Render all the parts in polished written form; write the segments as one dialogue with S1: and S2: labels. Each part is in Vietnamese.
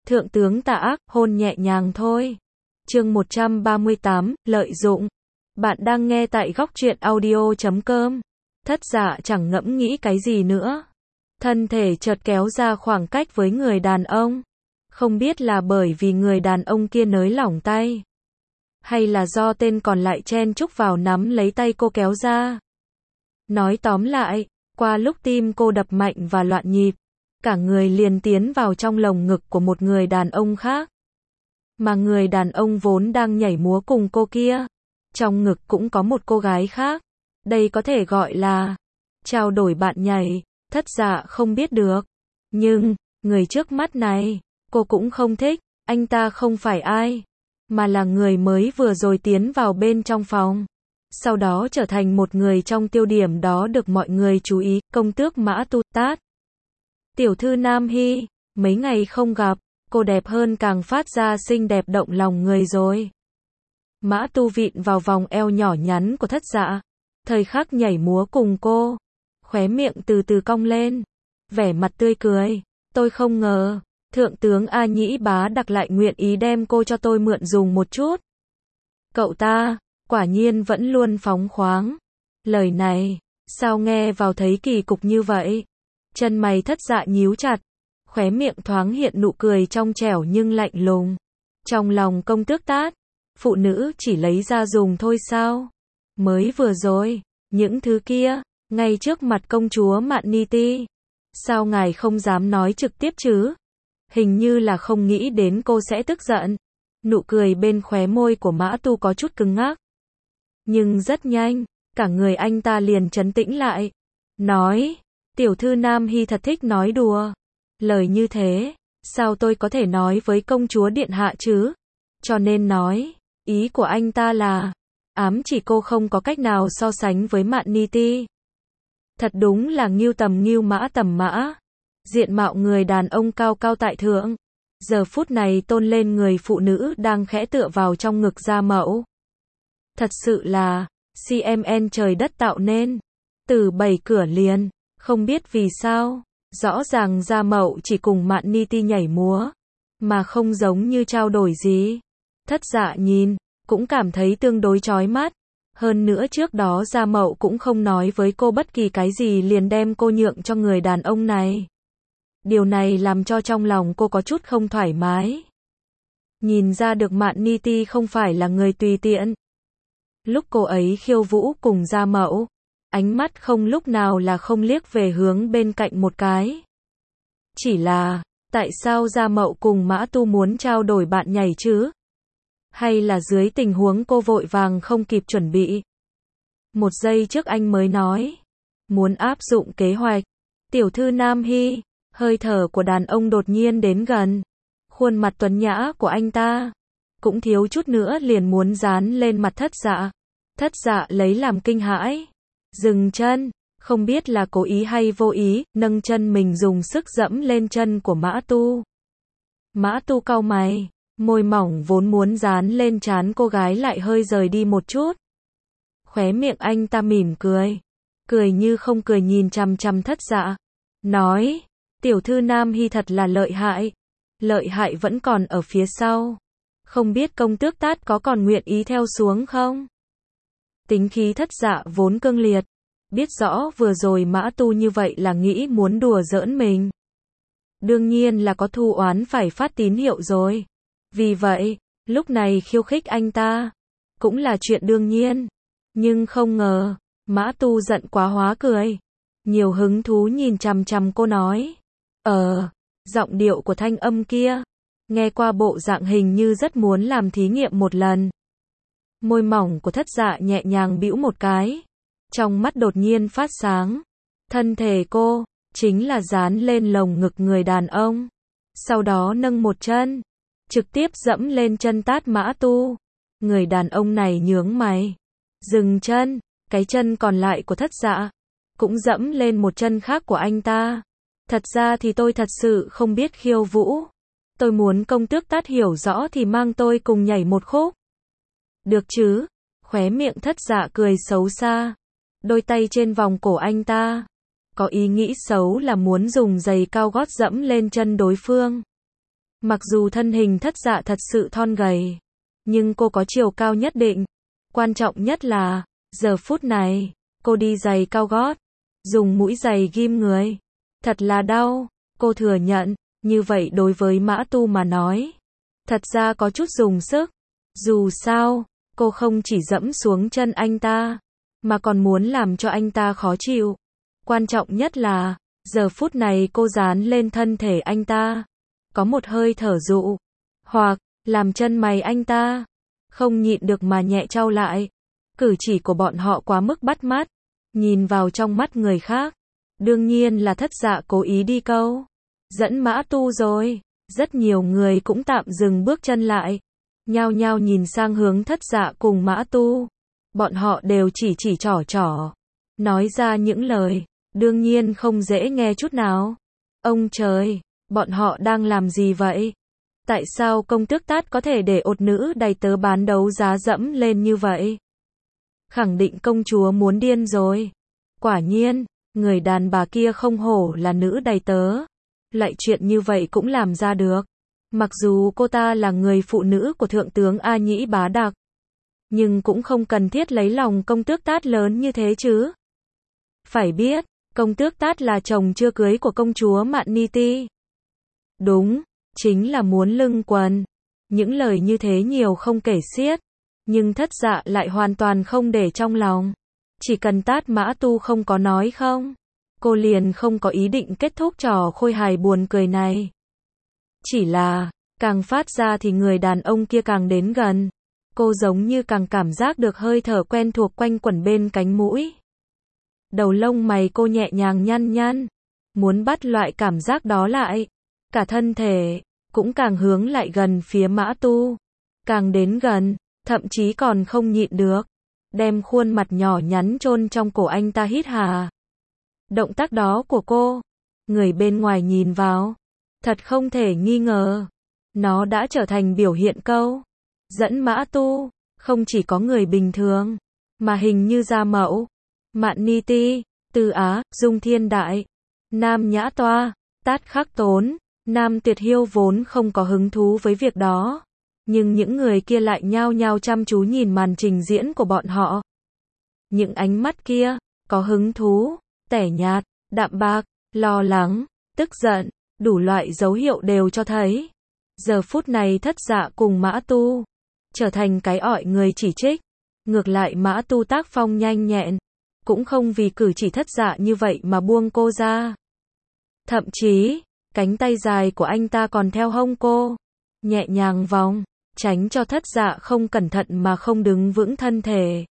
S1: Thượng tướng tà ác, hôn nhẹ nhàng thôi. Chương 138, lợi dụng. Bạn đang nghe tại góc truyện audio.com. Thất Dạ chẳng ngẫm nghĩ cái gì nữa. Thân thể chợt kéo ra khoảng cách với người đàn ông. Không biết là bởi vì người đàn ông kia nới lỏng tay, hay là do tên còn lại chen chúc vào nắm lấy tay cô kéo ra. Nói tóm lại, qua lúc tim cô đập mạnh và loạn nhịp, cả người liền tiến vào trong lồng ngực của một người đàn ông khác. Mà người đàn ông vốn đang nhảy múa cùng cô kia, trong ngực cũng có một cô gái khác. Đây có thể gọi là trao đổi bạn nhảy. Thất Dạ không biết được. Nhưng, người trước mắt này, cô cũng không thích. Anh ta không phải ai, mà là người mới vừa rồi tiến vào bên trong phòng, sau đó trở thành một người trong tiêu điểm đó được mọi người chú ý, công tước Mã Tu Tát. Tiểu thư Nam Hy, mấy ngày không gặp, cô đẹp hơn càng phát ra xinh đẹp động lòng người rồi. Mã Tu vịn vào vòng eo nhỏ nhắn của Thất Dạ, thời khắc nhảy múa cùng cô, khóe miệng từ từ cong lên, vẻ mặt tươi cười. Tôi không ngờ, Thượng tướng A Nhĩ Bá Đặc lại nguyện ý đem cô cho tôi mượn dùng một chút. Cậu ta, quả nhiên vẫn luôn phóng khoáng. Lời này, sao nghe vào thấy kỳ cục như vậy? Chân mày Thất Dạ nhíu chặt, khóe miệng thoáng hiện nụ cười trong trẻo nhưng lạnh lùng. Trong lòng công tước Tát, phụ nữ chỉ lấy ra dùng thôi sao? Mới vừa rồi, những thứ kia, ngay trước mặt công chúa Mạn Ni Ti, sao ngài không dám nói trực tiếp chứ? Hình như là không nghĩ đến cô sẽ tức giận. Nụ cười bên khóe môi của Mã Tu có chút cứng ngắc. Nhưng rất nhanh, cả người anh ta liền trấn tĩnh lại. Nói, tiểu thư Nam Hy thật thích nói đùa. Lời như thế, sao tôi có thể nói với công chúa điện hạ chứ? Cho nên nói, ý của anh ta là, ám chỉ cô không có cách nào so sánh với Mạn Ni Ti. Thật đúng là ngưu tầm ngưu mã tầm mã. Diện mạo người đàn ông cao cao tại thượng, giờ phút này tôn lên người phụ nữ đang khẽ tựa vào trong ngực Gia Mậu. Thật sự là, CMN trời đất tạo nên. Từ 7 cửa liền, không biết vì sao, rõ ràng Gia Mậu chỉ cùng Mạn Ni Ti nhảy múa, mà không giống như trao đổi gì. Thất Dạ nhìn, cũng cảm thấy tương đối chói mắt. Hơn nữa trước đó Gia Mậu cũng không nói với cô bất kỳ cái gì liền đem cô nhượng cho người đàn ông này. Điều này làm cho trong lòng cô có chút không thoải mái. Nhìn ra được Mạn Ni Ti không phải là người tùy tiện. Lúc cô ấy khiêu vũ cùng Gia Mậu, ánh mắt không lúc nào là không liếc về hướng bên cạnh một cái. Chỉ là, tại sao Gia Mậu cùng Mã Tu muốn trao đổi bạn nhảy chứ? Hay là dưới tình huống cô vội vàng không kịp chuẩn bị? Một giây trước anh mới nói, muốn áp dụng kế hoạch. Tiểu thư Nam Hy, hơi thở của đàn ông đột nhiên đến gần. Khuôn mặt tuấn nhã của anh ta, cũng thiếu chút nữa liền muốn dán lên mặt Thất Dạ. Thất Dạ lấy làm kinh hãi. Dừng chân, không biết là cố ý hay vô ý, nâng chân mình dùng sức dẫm lên chân của Mã Tu. Mã Tu cau mày, môi mỏng vốn muốn dán lên trán cô gái lại hơi rời đi một chút. Khóe miệng anh ta mỉm cười. Cười như không cười nhìn chằm chằm Thất Dạ. Nói, tiểu thư Nam Hy thật là lợi hại. Lợi hại vẫn còn ở phía sau. Không biết công tước Tát có còn nguyện ý theo xuống không? Tính khí Thất Dạ vốn cương liệt. Biết rõ vừa rồi Mã Tu như vậy là nghĩ muốn đùa giỡn mình. Đương nhiên là có thù oán phải phát tín hiệu rồi. Vì vậy, lúc này khiêu khích anh ta, cũng là chuyện đương nhiên. Nhưng không ngờ, Mã Tu giận quá hóa cười. Nhiều hứng thú nhìn chằm chằm cô nói. Giọng điệu của thanh âm kia, nghe qua bộ dạng hình như rất muốn làm thí nghiệm một lần. Môi mỏng của Thất Dạ nhẹ nhàng bĩu một cái. Trong mắt đột nhiên phát sáng. Thân thể cô, chính là dán lên lồng ngực người đàn ông. Sau đó nâng một chân, trực tiếp dẫm lên chân tát Mã Tu. Người đàn ông này nhướng mày. Dừng chân, cái chân còn lại của Thất Dạ cũng dẫm lên một chân khác của anh ta. Thật ra thì tôi thật sự không biết khiêu vũ. Tôi muốn công tước Tát hiểu rõ thì mang tôi cùng nhảy một khúc. Được chứ? Khóe miệng Thất Dạ cười xấu xa. Đôi tay trên vòng cổ anh ta. Có ý nghĩ xấu là muốn dùng giày cao gót dẫm lên chân đối phương. Mặc dù thân hình thất dạ thật sự thon gầy, nhưng cô có chiều cao nhất định. Quan trọng nhất là, giờ phút này, cô đi giày cao gót, dùng mũi giày ghim người. Thật là đau, cô thừa nhận, như vậy đối với Mã Tu mà nói. Thật ra có chút dùng sức. Dù sao, cô không chỉ dẫm xuống chân anh ta, mà còn muốn làm cho anh ta khó chịu. Quan trọng nhất là, giờ phút này cô dán lên thân thể anh ta. Có một hơi thở dụ, hoặc, làm chân mày anh ta không nhịn được mà nhẹ chau lại. Cử chỉ của bọn họ quá mức bắt mắt, nhìn vào trong mắt người khác. Đương nhiên là thất dạ cố ý đi câu dẫn Mã Tu rồi. Rất nhiều người cũng tạm dừng bước chân lại, nhao nhao nhìn sang hướng thất dạ cùng Mã Tu. Bọn họ đều chỉ trỏ, nói ra những lời, đương nhiên không dễ nghe chút nào. Ông trời, bọn họ đang làm gì vậy? Tại sao công tước Tát có thể để ột nữ đầy tớ bán đấu giá dẫm lên như vậy? Khẳng định công chúa muốn điên rồi. Quả nhiên, người đàn bà kia không hổ là nữ đầy tớ. Lại chuyện như vậy cũng làm ra được. Mặc dù cô ta là người phụ nữ của thượng tướng A Nhĩ Bá Đặc, nhưng cũng không cần thiết lấy lòng công tước Tát lớn như thế chứ. Phải biết, công tước Tát là chồng chưa cưới của công chúa Mạn Ni Ti. Đúng, chính là muốn lưng quần. Những lời như thế nhiều không kể xiết, nhưng thất dạ lại hoàn toàn không để trong lòng. Chỉ cần Tát Mã Tu không có nói không, cô liền không có ý định kết thúc trò khôi hài buồn cười này. Chỉ là, càng phát ra thì người đàn ông kia càng đến gần. Cô giống như càng cảm giác được hơi thở quen thuộc quanh quẩn bên cánh mũi. Đầu lông mày cô nhẹ nhàng nhăn nhăn, muốn bắt loại cảm giác đó lại. Cả thân thể cũng càng hướng lại gần phía Mã Tu. Càng đến gần, thậm chí còn không nhịn được, đem khuôn mặt nhỏ nhắn chôn trong cổ anh ta hít hà. Động tác đó của cô, người bên ngoài nhìn vào, thật không thể nghi ngờ, nó đã trở thành biểu hiện câu dẫn Mã Tu. Không chỉ có người bình thường, mà hình như gia mẫu, Mạn Ni Ti, Từ Á, Dung Thiên Đại, Nam Nhã Toa, Tát Khắc Tốn, Nam Tuyệt Hiêu vốn không có hứng thú với việc đó. Nhưng những người kia lại nhao nhao chăm chú nhìn màn trình diễn của bọn họ. Những ánh mắt kia, có hứng thú, tẻ nhạt, đạm bạc, lo lắng, tức giận, đủ loại dấu hiệu đều cho thấy. Giờ phút này thất dạ cùng Mã Tu trở thành cái ọi người chỉ trích. Ngược lại Mã Tu tác phong nhanh nhẹn, cũng không vì cử chỉ thất dạ như vậy mà buông cô ra. Thậm chí, cánh tay dài của anh ta còn theo hông cô, nhẹ nhàng vòng, tránh cho thất dạ không cẩn thận mà không đứng vững thân thể,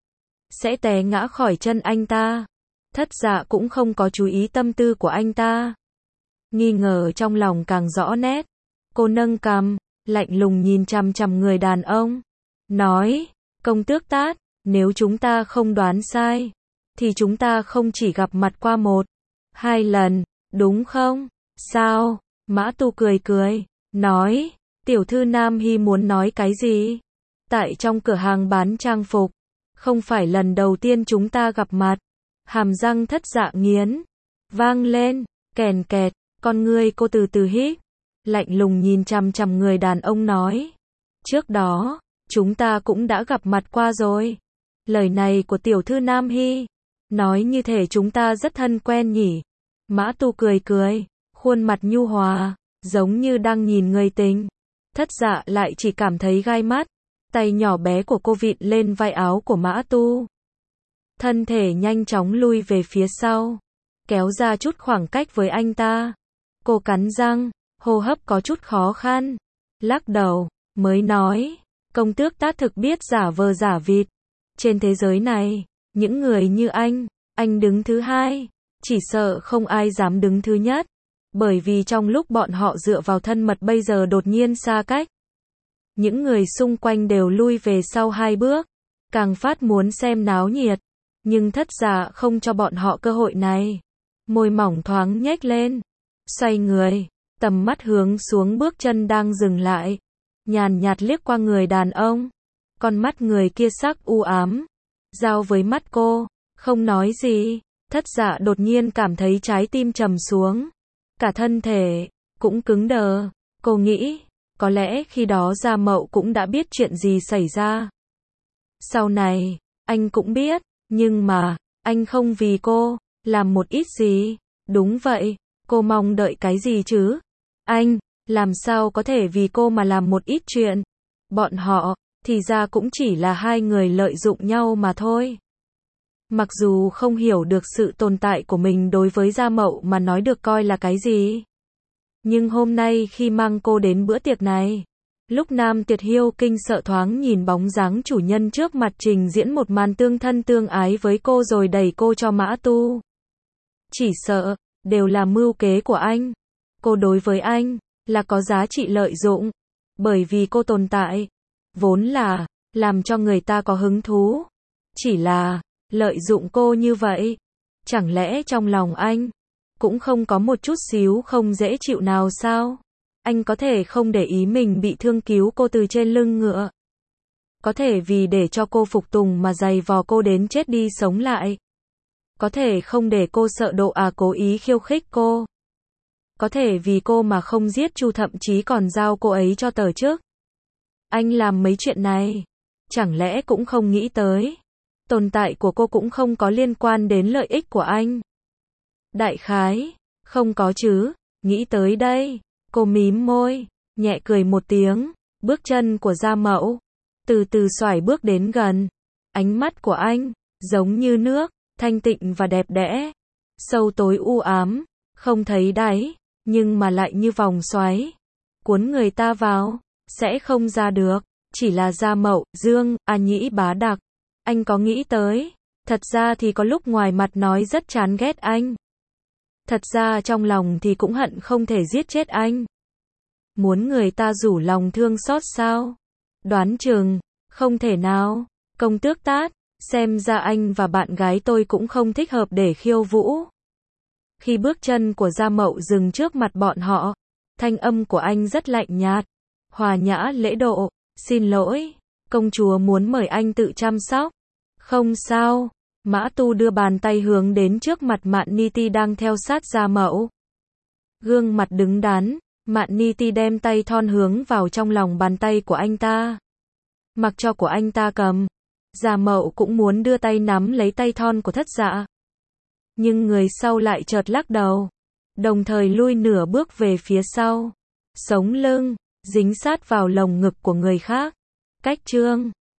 S1: sẽ té ngã khỏi chân anh ta. Thất dạ cũng không có chú ý tâm tư của anh ta. Nghi ngờ trong lòng càng rõ nét. Cô nâng cằm, lạnh lùng nhìn chằm chằm người đàn ông. Nói, công tước Tát, nếu chúng ta không đoán sai, thì chúng ta không chỉ gặp mặt qua 1-2 lần, đúng không? Sao? Mã Tu cười cười, nói, tiểu thư Nam Hy muốn nói cái gì? Tại trong cửa hàng bán trang phục, không phải lần đầu tiên chúng ta gặp mặt. Hàm răng thất dạ nghiến vang lên, kèn kẹt, con ngươi cô từ từ hít, lạnh lùng nhìn chằm chằm người đàn ông nói, trước đó, chúng ta cũng đã gặp mặt qua rồi. Lời này của tiểu thư Nam Hy, nói như thể chúng ta rất thân quen nhỉ. Mã Tu cười cười, khuôn mặt nhu hòa, giống như đang nhìn người tình. Thất dạ lại chỉ cảm thấy gai mắt, tay nhỏ bé của cô vịn lên vai áo của Mã Tu. Thân thể nhanh chóng lui về phía sau, kéo ra chút khoảng cách với anh ta. Cô cắn răng, hô hấp có chút khó khăn, lắc đầu, mới nói, công tước Tát thực biết giả vờ giả vịt. Trên thế giới này, những người như anh đứng thứ hai, chỉ sợ không ai dám đứng thứ nhất. Bởi vì trong lúc bọn họ dựa vào thân mật bây giờ đột nhiên xa cách, những người xung quanh đều lui về sau 2 bước, càng phát muốn xem náo nhiệt. Nhưng thất dạ không cho bọn họ cơ hội này. Môi mỏng thoáng nhếch lên, xoay người, tầm mắt hướng xuống bước chân đang dừng lại, nhàn nhạt liếc qua người đàn ông. Con mắt người kia sắc u ám, giao với mắt cô, không nói gì. Thất dạ đột nhiên cảm thấy trái tim trầm xuống, cả thân thể cũng cứng đờ. Cô nghĩ, có lẽ khi đó Gia Mậu cũng đã biết chuyện gì xảy ra. Sau này, anh cũng biết, nhưng mà, anh không vì cô, làm một ít gì. Đúng vậy, cô mong đợi cái gì chứ? Anh, làm sao có thể vì cô mà làm một ít chuyện? Bọn họ, thì ra cũng chỉ là hai người lợi dụng nhau mà thôi. Mặc dù không hiểu được sự tồn tại của mình đối với Gia Mậu mà nói được coi là cái gì. Nhưng hôm nay khi mang cô đến bữa tiệc này, lúc Nam Tuyệt Hiêu kinh sợ thoáng nhìn bóng dáng chủ nhân trước mặt trình diễn một màn tương thân tương ái với cô rồi đẩy cô cho Mã Tu. Chỉ sợ, đều là mưu kế của anh. Cô đối với anh, là có giá trị lợi dụng. Bởi vì cô tồn tại, vốn là, làm cho người ta có hứng thú. Chỉ là, lợi dụng cô như vậy. Chẳng lẽ trong lòng anh, cũng không có một chút xíu không dễ chịu nào sao? Anh có thể không để ý mình bị thương cứu cô từ trên lưng ngựa. Có thể vì để cho cô phục tùng mà giày vò cô đến chết đi sống lại. Có thể không để cô sợ độ cố ý khiêu khích cô. Có thể vì cô mà không giết Chu, thậm chí còn giao cô ấy cho tờ chức. Anh làm mấy chuyện này, chẳng lẽ cũng không nghĩ tới. Tồn tại của cô cũng không có liên quan đến lợi ích của anh. Đại khái, không có chứ, nghĩ tới đây, cô mím môi, nhẹ cười một tiếng, bước chân của Gia Mậu, từ từ xoải bước đến gần. Ánh mắt của anh, giống như nước, thanh tịnh và đẹp đẽ, sâu tối u ám, không thấy đáy, nhưng mà lại như vòng xoáy, cuốn người ta vào, sẽ không ra được. Chỉ là Gia Mậu, Dương, Nhĩ bá đặc. Anh có nghĩ tới, thật ra thì có lúc ngoài mặt nói rất chán ghét anh. Thật ra trong lòng thì cũng hận không thể giết chết anh. Muốn người ta rủ lòng thương xót sao? Đoán chừng, không thể nào. Công tước Tát, xem ra anh và bạn gái tôi cũng không thích hợp để khiêu vũ. Khi bước chân của Gia Mậu dừng trước mặt bọn họ, thanh âm của anh rất lạnh nhạt, hòa nhã lễ độ. Xin lỗi, công chúa muốn mời anh tự chăm sóc. Không sao. Mã Tu đưa bàn tay hướng đến trước mặt Mạn Ni Ti đang theo sát Gia Mậu. Gương mặt đứng đắn, Mạn Ni Ti đem tay thon hướng vào trong lòng bàn tay của anh ta. Mặc cho của anh ta cầm. Gia Mậu cũng muốn đưa tay nắm lấy tay thon của Thất Dạ. Nhưng người sau lại chợt lắc đầu. Đồng thời lui nửa bước về phía sau. Sống lưng dính sát vào lồng ngực của người khác. Cách chương